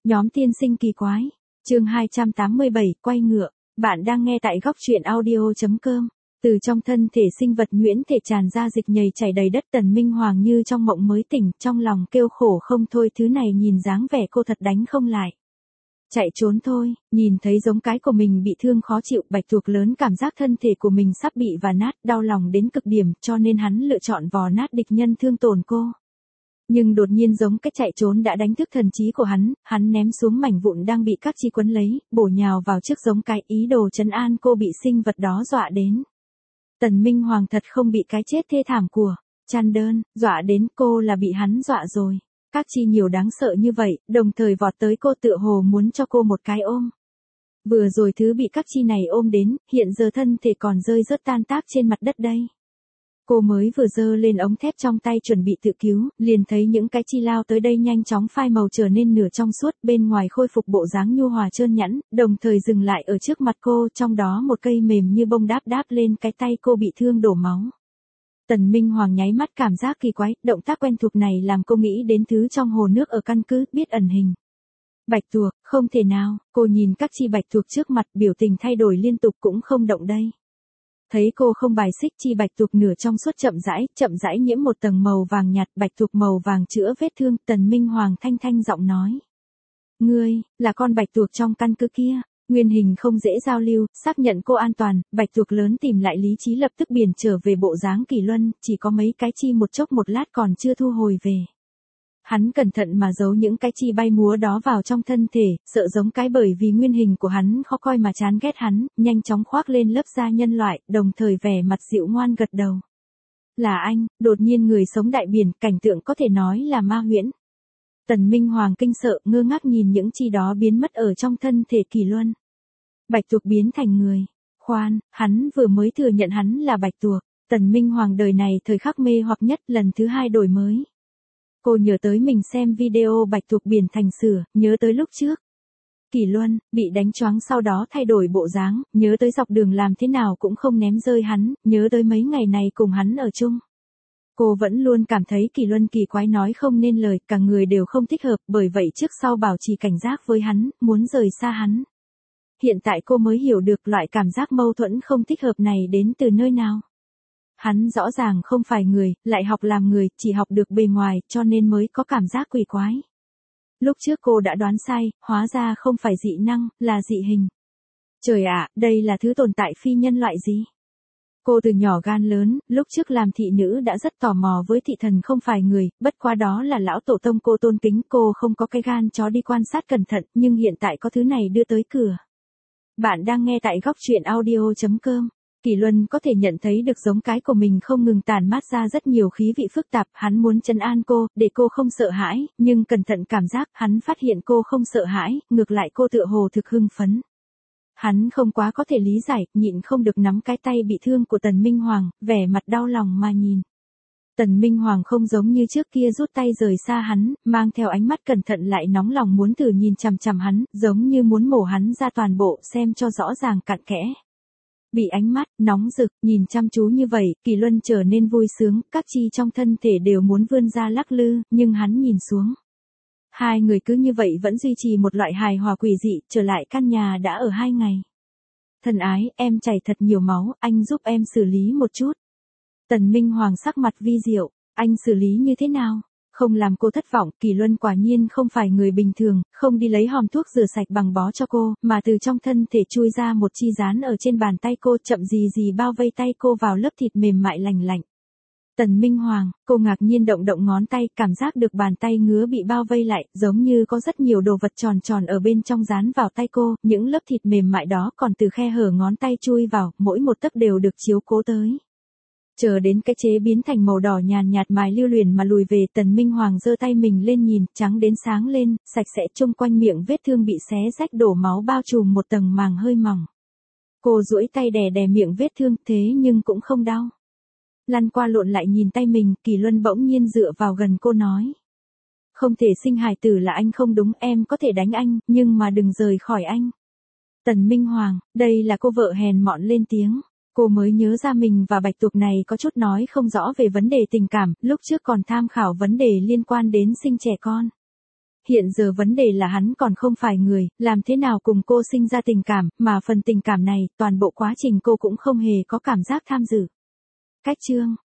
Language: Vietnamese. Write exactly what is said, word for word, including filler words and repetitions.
Nhóm tiên sinh kỳ quái. Chương hai trăm tám mươi bảy, quay ngựa. Bạn đang nghe tại góc truyện audio chấm com. Từ trong thân thể sinh vật nhuyễn thể tràn ra dịch nhầy chảy đầy đất. Tần Minh Hoàng như trong mộng mới tỉnh, trong lòng kêu khổ không thôi, thứ này nhìn dáng vẻ cô thật đánh không lại. Chạy trốn thôi, nhìn thấy giống cái của mình bị thương khó chịu, Bạch Tuộc lớn cảm giác thân thể của mình sắp bị vả nát, đau lòng đến cực điểm, cho nên hắn lựa chọn vò nát địch nhân thương tổn cô. Nhưng đột nhiên giống cách chạy trốn đã đánh thức thần trí của hắn, hắn ném xuống mảnh vụn đang bị các chi quấn lấy, bổ nhào vào trước giống cái, ý đồ trấn an cô bị sinh vật đó dọa đến. Tần Minh Hoàng thật không bị cái chết thê thảm của chăn đơn dọa đến, cô là bị hắn dọa rồi. Các chi nhiều đáng sợ như vậy, đồng thời vọt tới cô tựa hồ muốn cho cô một cái ôm. Vừa rồi thứ bị các chi này ôm đến, hiện giờ thân thể còn rơi rớt tan tác trên mặt đất đây. Cô mới vừa giơ lên ống thép trong tay chuẩn bị tự cứu, liền thấy những cái chi lao tới đây nhanh chóng phai màu trở nên nửa trong suốt, bên ngoài khôi phục bộ dáng nhu hòa trơn nhẵn, đồng thời dừng lại ở trước mặt cô, trong đó một cây mềm như bông đáp đáp lên cái tay cô bị thương đổ máu. Tần Minh Hoàng nháy mắt cảm giác kỳ quái, động tác quen thuộc này làm cô nghĩ đến thứ trong hồ nước ở căn cứ, biết ẩn hình. Bạch Tuộc, không thể nào, cô nhìn các chi bạch tuộc trước mặt, biểu tình thay đổi liên tục, cũng không động đây. Thấy cô không bài xích, chi bạch tuộc nửa trong suốt chậm rãi, chậm rãi nhiễm một tầng màu vàng nhạt, bạch tuộc màu vàng chữa vết thương. Tần Minh Hoàng thanh thanh giọng nói. Ngươi, là con bạch tuộc trong căn cứ kia. Nguyên hình không dễ giao lưu, xác nhận cô an toàn, bạch tuộc lớn tìm lại lý trí lập tức biển trở về bộ dáng kỳ luân, chỉ có mấy cái chi một chốc một lát còn chưa thu hồi về. Hắn cẩn thận mà giấu những cái chi bay múa đó vào trong thân thể, sợ giống cái bởi vì nguyên hình của hắn khó coi mà chán ghét hắn, nhanh chóng khoác lên lớp da nhân loại, đồng thời vẻ mặt dịu ngoan gật đầu. Là anh, đột nhiên người sống đại biển, cảnh tượng có thể nói là ma huyễn. Tần Minh Hoàng kinh sợ, ngơ ngác nhìn những chi đó biến mất ở trong thân thể kỳ luân. Bạch tuộc biến thành người. Khoan, hắn vừa mới thừa nhận hắn là bạch tuộc. Tần Minh Hoàng đời này thời khắc mê hoặc nhất, lần thứ hai đổi mới. Cô nhớ tới mình xem video bạch tuộc biển thành sửa, nhớ tới lúc trước. Kỳ luân, bị đánh choáng sau đó thay đổi bộ dáng, nhớ tới dọc đường làm thế nào cũng không ném rơi hắn, nhớ tới mấy ngày này cùng hắn ở chung. Cô vẫn luôn cảm thấy kỳ luân kỳ quái nói không nên lời, cả người đều không thích hợp, bởi vậy trước sau bảo trì cảnh giác với hắn, muốn rời xa hắn. Hiện tại cô mới hiểu được loại cảm giác mâu thuẫn không thích hợp này đến từ nơi nào. Hắn rõ ràng không phải người, lại học làm người, chỉ học được bề ngoài, cho nên mới có cảm giác quỷ quái. Lúc trước cô đã đoán sai, hóa ra không phải dị năng, là dị hình. Trời ạ, đây là thứ tồn tại phi nhân loại gì? Cô từ nhỏ gan lớn, lúc trước làm thị nữ đã rất tò mò với thị thần không phải người, bất quá đó là lão tổ tông cô tôn kính, cô không có cái gan chó đi quan sát cẩn thận, nhưng hiện tại có thứ này đưa tới cửa. Bạn đang nghe tại góc truyện audio chấm com. Kỳ Luân có thể nhận thấy được giống cái của mình không ngừng tản mát ra rất nhiều khí vị phức tạp, hắn muốn trấn an cô, để cô không sợ hãi, nhưng cẩn thận cảm giác, hắn phát hiện cô không sợ hãi, ngược lại cô tựa hồ thực hưng phấn. Hắn không quá có thể lý giải, nhịn không được nắm cái tay bị thương của Tần Minh Hoàng, vẻ mặt đau lòng mà nhìn. Tần Minh Hoàng không giống như trước kia rút tay rời xa hắn, mang theo ánh mắt cẩn thận lại nóng lòng muốn thử nhìn chằm chằm hắn, giống như muốn mổ hắn ra toàn bộ xem cho rõ ràng cặn kẽ. Bị ánh mắt nóng rực, nhìn chăm chú như vậy, Kỳ Luân trở nên vui sướng, các chi trong thân thể đều muốn vươn ra lắc lư, nhưng hắn nhìn xuống. Hai người cứ như vậy vẫn duy trì một loại hài hòa quỷ dị, trở lại căn nhà đã ở hai ngày. Thân ái, em chảy thật nhiều máu, anh giúp em xử lý một chút. Tần Minh Hoàng sắc mặt vi diệu, anh xử lý như thế nào? Không làm cô thất vọng, Kỳ Luân quả nhiên không phải người bình thường, không đi lấy hòm thuốc rửa sạch bằng bó cho cô, mà từ trong thân thể chui ra một chi dán ở trên bàn tay cô, chậm gì gì bao vây tay cô vào lớp thịt mềm mại lành lạnh. Tần Minh Hoàng, cô ngạc nhiên động động ngón tay, cảm giác được bàn tay ngứa bị bao vây lại, giống như có rất nhiều đồ vật tròn tròn ở bên trong dán vào tay cô, những lớp thịt mềm mại đó còn từ khe hở ngón tay chui vào, mỗi một tấc đều được chiếu cố tới. Chờ đến cái chế biến thành màu đỏ nhàn nhạt mài lưu luyện mà lùi về, Tần Minh Hoàng giơ tay mình lên nhìn, trắng đến sáng lên, sạch sẽ, chung quanh miệng vết thương bị xé rách đổ máu bao trùm một tầng màng hơi mỏng. Cô duỗi tay đè đè miệng vết thương, thế nhưng cũng không đau. Lăn qua lộn lại nhìn tay mình, Kỳ Luân bỗng nhiên dựa vào gần cô nói. Không thể sinh hài tử là anh không đúng, em có thể đánh anh, nhưng mà đừng rời khỏi anh. Tần Minh Hoàng, đây là cô vợ hèn mọn lên tiếng. Cô mới nhớ ra mình và bạch tuộc này có chút nói không rõ về vấn đề tình cảm, lúc trước còn tham khảo vấn đề liên quan đến sinh trẻ con. hiện giờ vấn đề là hắn còn không phải người, làm thế nào cùng cô sinh ra tình cảm, mà phần tình cảm này, toàn bộ quá trình cô cũng không hề có cảm giác tham dự. Cách chương